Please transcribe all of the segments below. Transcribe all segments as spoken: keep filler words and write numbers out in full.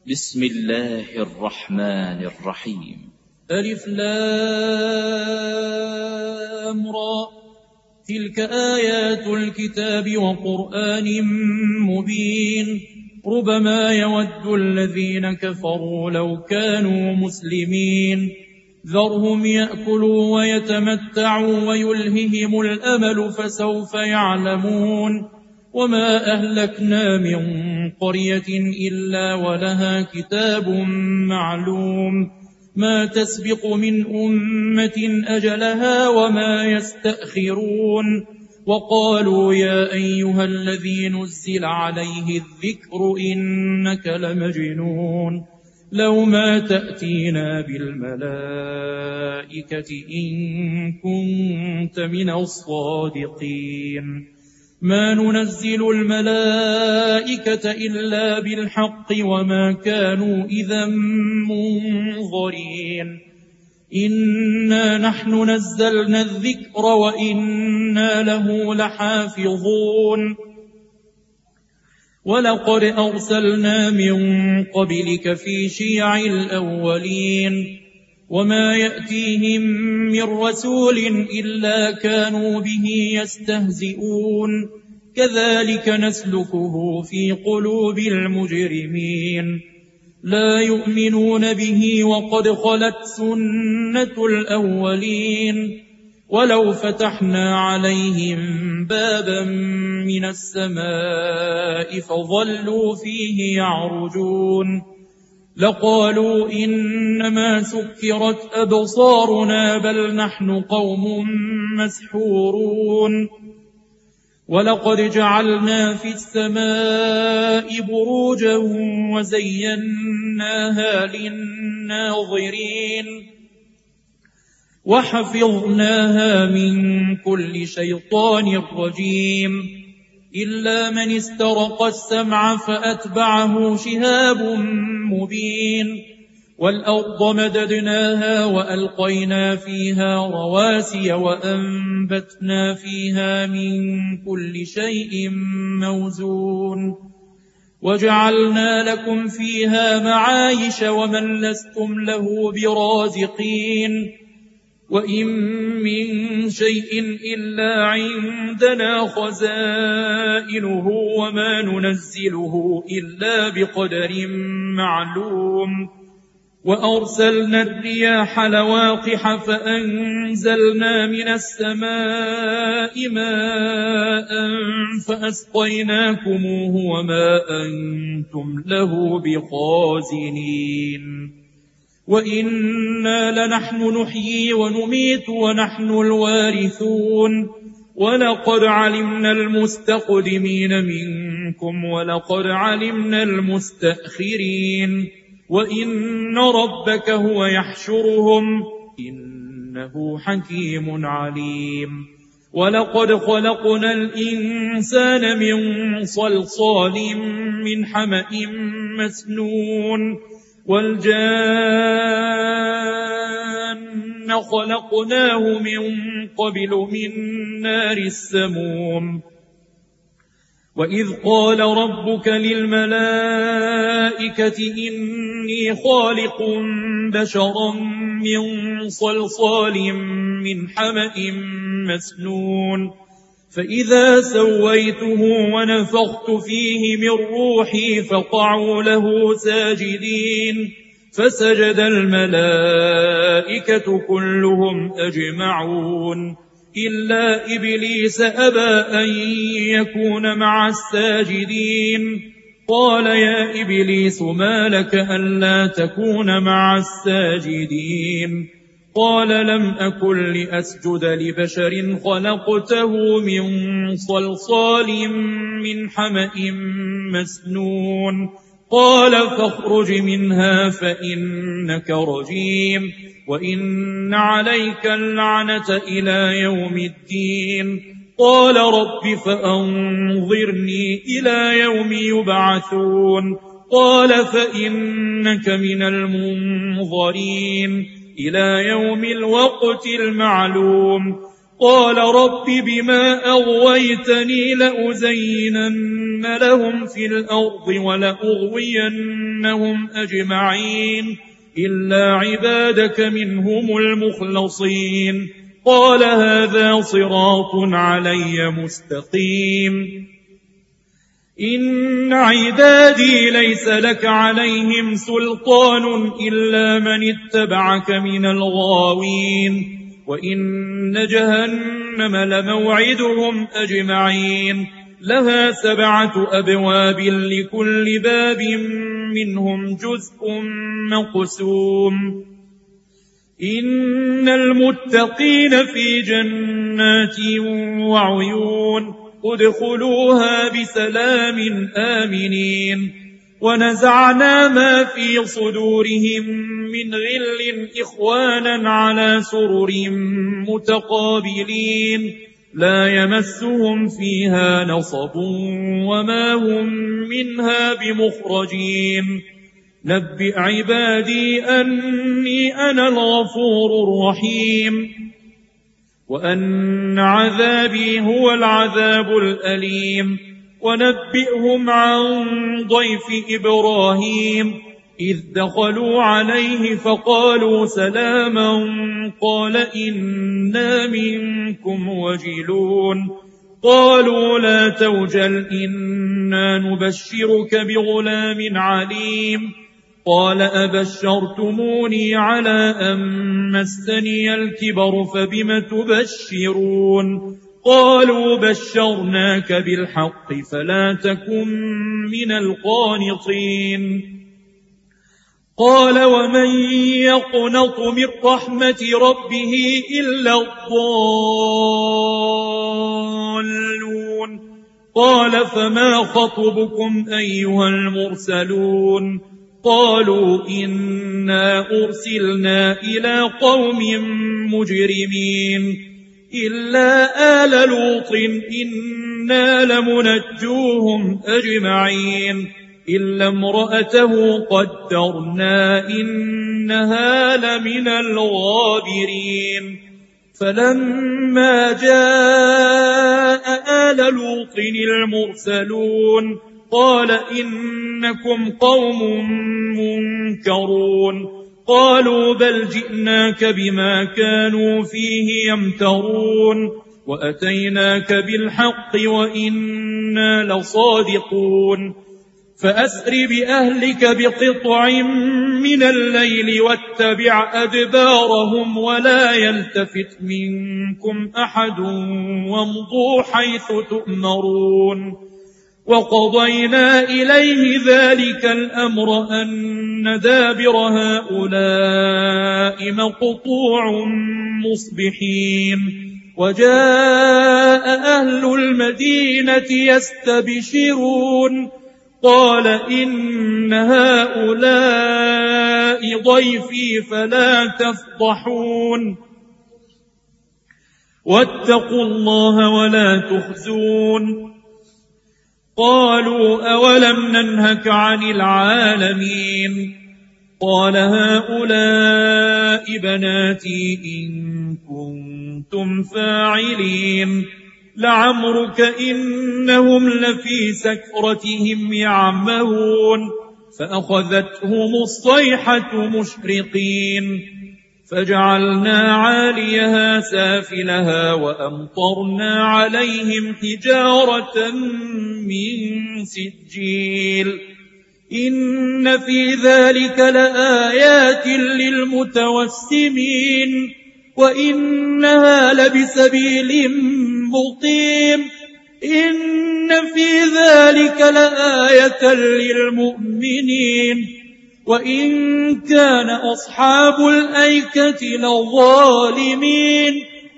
بسم الله الرحمن الرحيم. ألف لام را، تلك آيات الكتاب وقرآن مبين. ربما يود الذين كفروا لو كانوا مسلمين. ذرهم يأكلوا ويتمتعوا ويلههم الأمل فسوف يعلمون. وما أهلكنا من قرية إلا ولها كتاب معلوم، ما تسبق من أمة أجلها وما يستأخرون. وقالوا يا أيها الذي نزل عليه الذكر إنك لمجنون، لو ما تأتينا بالملائكة إن كنت من الصادقين. ما ننزل الملائكة إلا بالحق وما كانوا إذا منظرين. إنا نحن نزلنا الذكر وإنا له لحافظون. ولقد أرسلنا من قبلك في شيع الأولين، وما يأتيهم من رسول إلا كانوا به يستهزئون. كذلك نسلكه في قلوب المجرمين. لا يؤمنون به وقد خلت سنة الأولين. ولو فتحنا عليهم بابا من السماء فظلوا فيه يعرجون لقالوا إنما سكرت أبصارنا بل نحن قوم مسحورون. ولقد جعلنا في السماء بروجا وزيناها للناظرين وحفظناها من كل شيطان رجيم إلا من استرق السمع فأتبعه شهاب مبين. والأرض مددناها وألقينا فيها رواسي وأنبتنا فيها من كل شيء موزون. وجعلنا لكم فيها معايش ومن لستم له برازقين. وإن من شيء إلا عندنا خزائنه وما ننزله إلا بقدر معلوم. وأرسلنا الرياح لواقح فأنزلنا من السماء ماء فأسقيناكموه وما أنتم له بخازنين. وإنا لنحن نحيي ونميت ونحن الوارثون. ولقد علمنا المستقدمين منكم ولقد علمنا المستأخرين. وإن ربك هو يحشرهم إنه حكيم عليم. ولقد خلقنا الإنسان من صلصال من حمأ مسنون. والجان خلقناه من قبل من نار السموم. وإذ قال ربك للملائكة إني خالق بشرا من صلصال من حمأ مسنون. فإذا سويته ونفخت فيه من روحي فقعوا له ساجدين. فسجد الملائكة كلهم أجمعون إلا إبليس أبى أن يكون مع الساجدين. قال يا إبليس ما لك ألا تكون مع الساجدين؟ قال لم أكن لأسجد لبشر خلقته من صلصال من حمأ مسنون. قال فاخرج منها فإنك رجيم وإن عليك اللعنة إلى يوم الدين. قال رب فأنظرني إلى يوم يبعثون. قال فإنك من المنظرين إلى يوم الوقت المعلوم. قال رب بما أغويتني لأزينن لهم في الأرض ولأغوينهم أجمعين إلا عبادك منهم المخلصين قال هذا صراط علي مستقيم إن عبادي ليس لك عليهم سلطان إلا من اتبعك من الغاوين وإن جهنم لموعدهم أجمعين لها سبعة أبواب لكل باب منهم جزء مقسوم إن المتقين في جنات وعيون ادخلوها بسلام آمنين ونزعنا ما في صدورهم من غل إخوانا على سرر متقابلين لا يمسهم فيها نصب وما هم منها بمخرجين نبئ عبادي أني أنا الغفور الرحيم وأن عذابي هو العذاب الأليم ونبئهم عن ضيف إبراهيم إذ دخلوا عليه فقالوا سلاما قال إنا منكم وجلون قالوا لا توجل إنا نبشرك بغلام عليم قال أبشرتموني على أن مسني الكبر فبم تبشرون قالوا بشرناك بالحق فلا تكن من القانطين قال ومن يقنط من رحمة ربه إلا الضالون قال فما خطبكم أيها المرسلون قالوا إنا أرسلنا إلى قوم مجرمين إلا آل لوط إنا لمنجوهم أجمعين إلا امرأته قدرنا إنها لمن الغابرين فلما جاء آل لوط المرسلون قال إنكم قوم منكرون قالوا بل جئناك بما كانوا فيه يمترون وأتيناك بالحق وإنا لصادقون فأسر بأهلك بقطع من الليل واتبع أدبارهم ولا يلتفت منكم أحد وامضوا حيث تؤمرون وقضينا إليه ذلك الأمر أن دابر هؤلاء مقطوع مصبحين وجاء أهل المدينة يستبشرون قال إن هؤلاء ضيفي فلا تفضحون واتقوا الله ولا تخزون قالوا أولم ننهك عن العالمين قال هؤلاء بناتي إن كنتم فاعلين لعمرك إنهم لفي سكرتهم يعمهون فأخذتهم الصيحة مشرقين فجعلنا عاليها سافلها وأمطرنا عليهم حجارة من سجيل إن في ذلك لآيات للمتوسمين وإنها لبسبيل مقيم إن في ذلك لآية للمؤمنين وإن كان أصحاب الأيكة لظالمين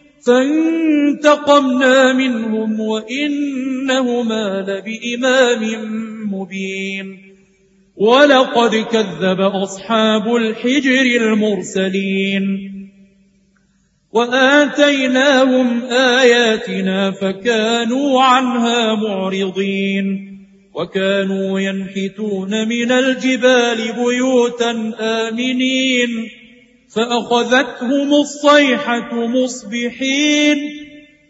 فانتقمنا منهم وإنهما لبإمام مبين ولقد كذب أصحاب الحجر المرسلين وآتيناهم آياتنا فكانوا عنها معرضين وكانوا ينحتون من الجبال بيوتا آمنين فأخذتهم الصيحة مصبحين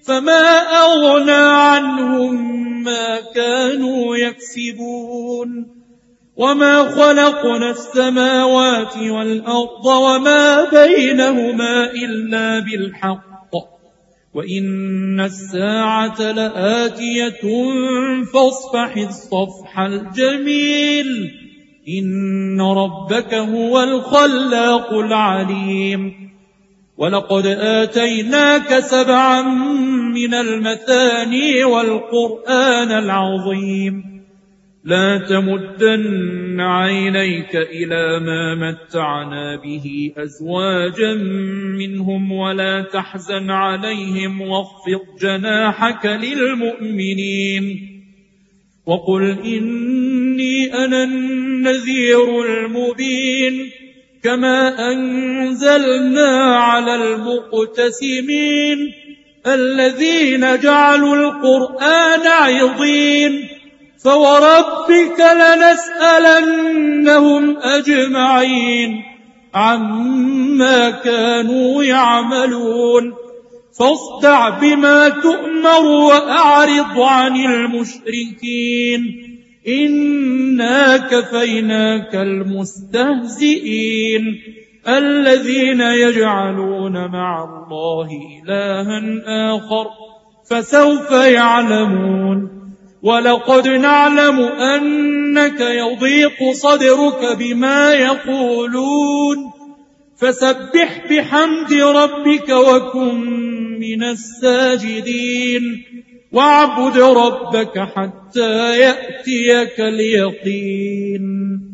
فما أغنى عنهم ما كانوا يكسبون وما خلقنا السماوات والأرض وما بينهما إلا بالحق وإن الساعة لآتية فاصفح الصفح الجميل إن ربك هو الخلاق العليم ولقد آتيناك سبعا من المثاني والقرآن العظيم لا تمدن عينيك إلى ما متعنا به أزواجا منهم ولا تحزن عليهم واخفض جناحك للمؤمنين وقل إني أنا النذير المبين كما أنزلنا على المقتسمين الذين جعلوا القرآن عضين فوربك لنسألنهم أجمعين عما كانوا يعملون فاصدع بما تؤمر وأعرض عن المشركين إنا كفيناك المستهزئين الذين يجعلون مع الله إلها آخر فسوف يعلمون ولقد نعلم أنك يضيق صدرك بما يقولون فسبح بحمد ربك وكن من الساجدين واعبد ربك حتى يأتيك اليقين